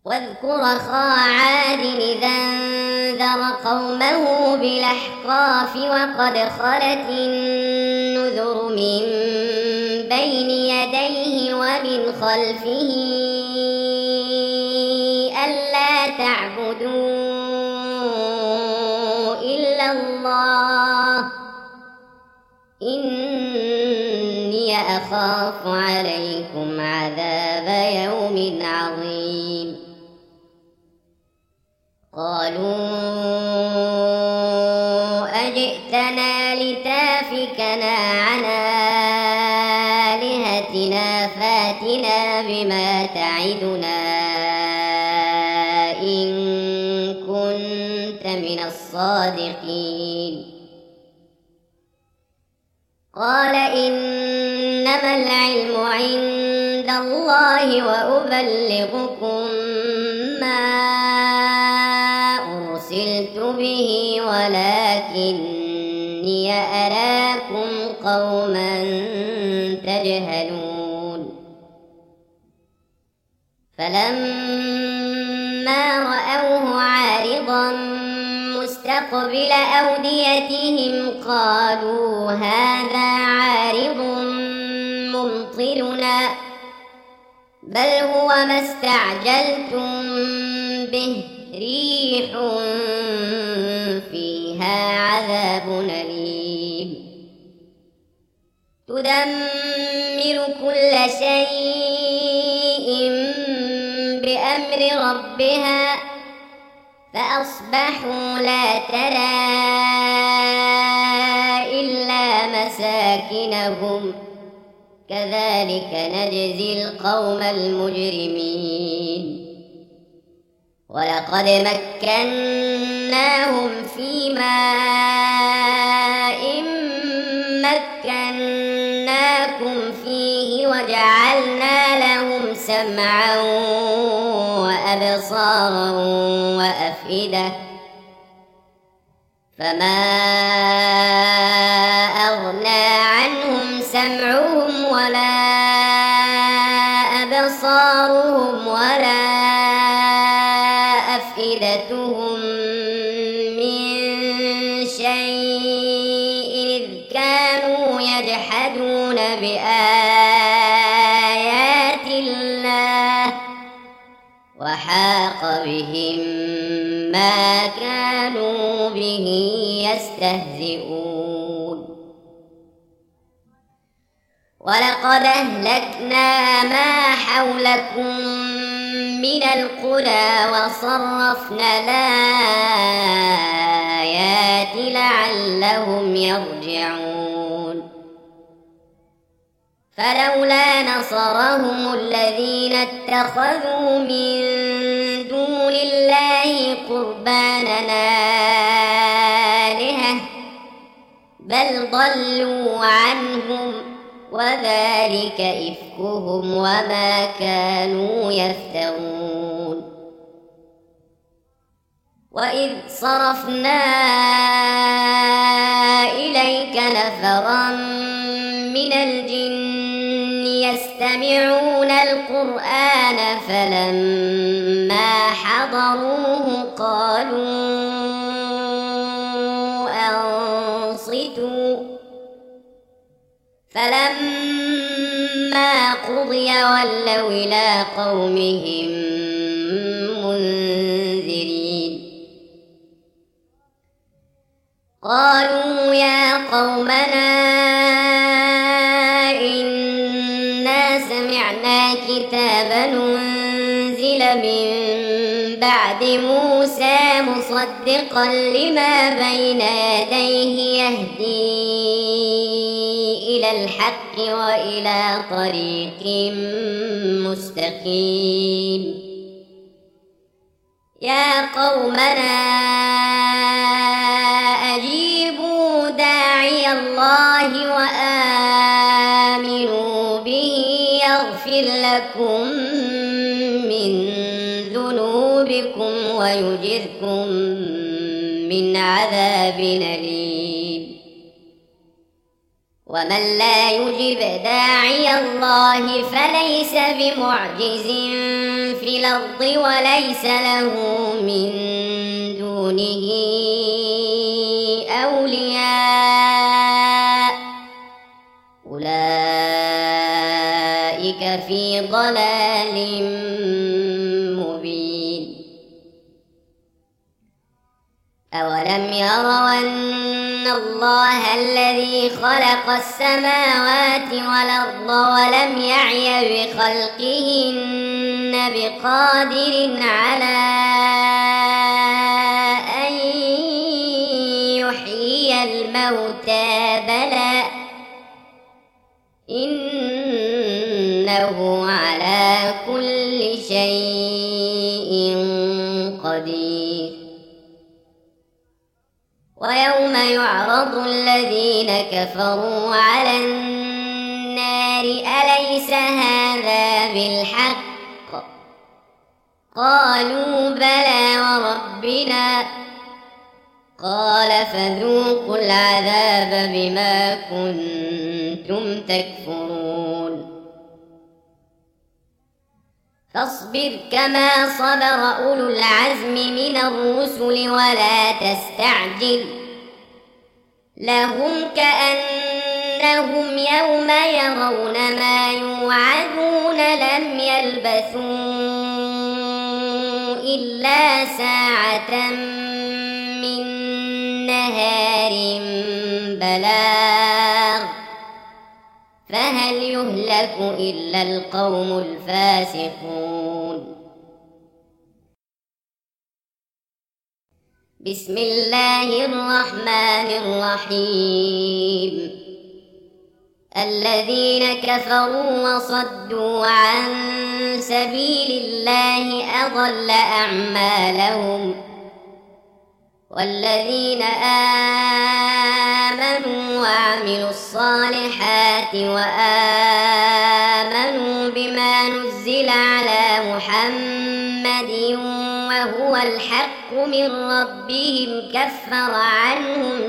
واذكر أخا عاد إذا أنذر قومه بالأحقاف وقد خلت النذر من بين يديه ومن خلفه ألا تعبدوا إلا الله إني أخاف عليكم عذاب يوم عظيم. قالوا أجئتنا لتافكنا عن آلهتنا فاتنا بما تعدنا إن كنت من الصادقين. قال إنما العلم عند الله وأبلغكم ما أرسلت به ولكني أراكم قوما تجهلون. فلما رأوه عارضا مستقبل أوديتهم قالوا هذا عارض ممطرنا بل هو ما استعجلتم به ريح فيها عذاب أليم تدمر كل شيء بأمر ربها فأصبحوا لا ترى إلا مساكنهم كذلك نجزي القوم المجرمين. ولقد مكناهم في ماء مكناكم فيه وجعلنا لهم سمعا وأبصارا وأفئدة فما أغنى عنهم سمعهم ولا أبصارهم ولا أفئدتهم من شيء إذ كانوا يجحدون بآيات الله وحاق بهم ما كانوا به يستهزئون. ولقد أهلكنا ما حولكم من القرى وصرفنا الآيات لعلهم يرجعون. فلولا نصرهم الذين اتخذوا من دون الله قربانا آلهة بل ضلوا عنهم وذلك إفكهم وما كانوا يفترون. وإذ صرفنا إليك نفرا من الجن يستمعون القرآن فلما حضروه قالوا أنصتوا فلما قضي ولوا إلى قومهم منذرين. قالوا يا قومنا إنا سمعنا كتابا أنزل من بعد موسى مصدقا لما بين يديه يهدي إلى الحق وإلى طريق مستقيم. يا قومنا أجيبوا داعي الله وآمنوا به يغفر لكم من ذنوبكم ويجركم من عذاب أليم. ومن لا يجب داعي الله فليس بمعجز في في الأرض وليس له من دونه أولياء أولئك في ضلال مبين. أولم يروا أن الله الذي خلق السماوات والأرض ولم يعي بخلقهن بقادر على أن يحيي الموتى بلى إنه على كل شيء قدير. ويوم يعرض الذين كفروا على النار أليس هذا بالحق قالوا بلى وربنا قال فذوقوا العذاب بما كنتم تكفرون. فاصبر كما صبر أولو العزم من الرسل ولا تستعجل لهم كأنهم يوم يرون ما يوعدون لم يلبثوا إلا ساعة من نهار بلاغ فهل يهلك إلا القوم الفاسقون. بسم الله الرحمن الرحيم. الذين كفروا وصدوا عن سبيل الله أضل أعمالهم والذين آمنوا وعملوا الصالحات وآمنوا بما نزل على محمد وهو الحق من ربهم كفر عنهم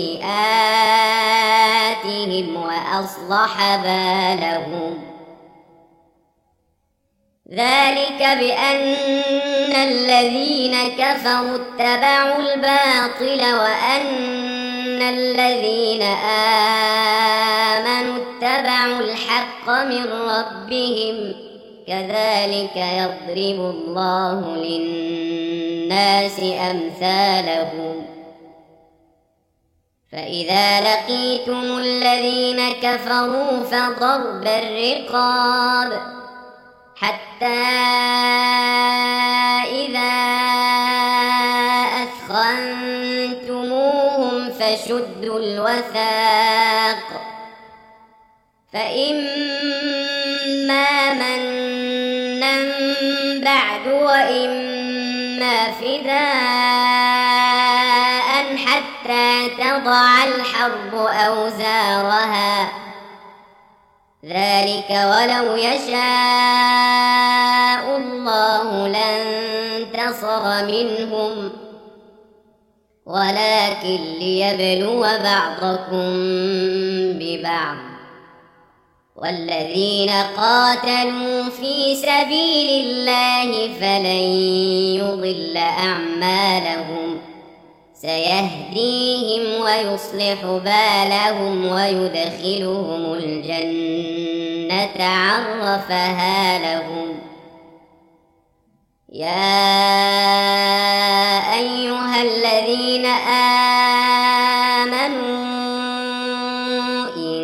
سيئاتهم وأصلح بالهم ذلك بأن الذين كفروا اتبعوا الباطل وأن الذين آمنوا اتبعوا الحق من ربهم كذلك يضرب الله للناس أمثالهم. فإذا لقيتم الذين كفروا فضرب الرقاب حتى إذا أثخنتموهم فشدوا الوثاق فإما منا بعد وإما فداء حتى تضع الحرب أوزارها ذلك ولو يشاء الله لانتصر منهم ولكن ليبلو بعضكم ببعض والذين قاتلوا في سبيل الله فلن يضل أعمالهم سيهديهم ويصلح بالهم ويدخلهم الجنة عرفها لهم. يا أيها الذين آمنوا إن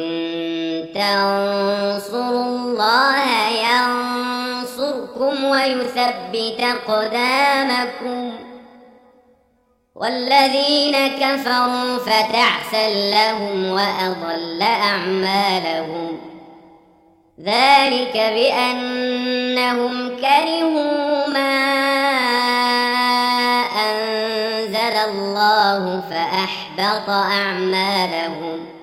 تنصروا الله ينصركم ويثبت أقدامكم والذين كفروا فتعسا لهم وأضل أعمالهم ذلك بأنهم كرهوا ما أنزل الله فأحبط أعمالهم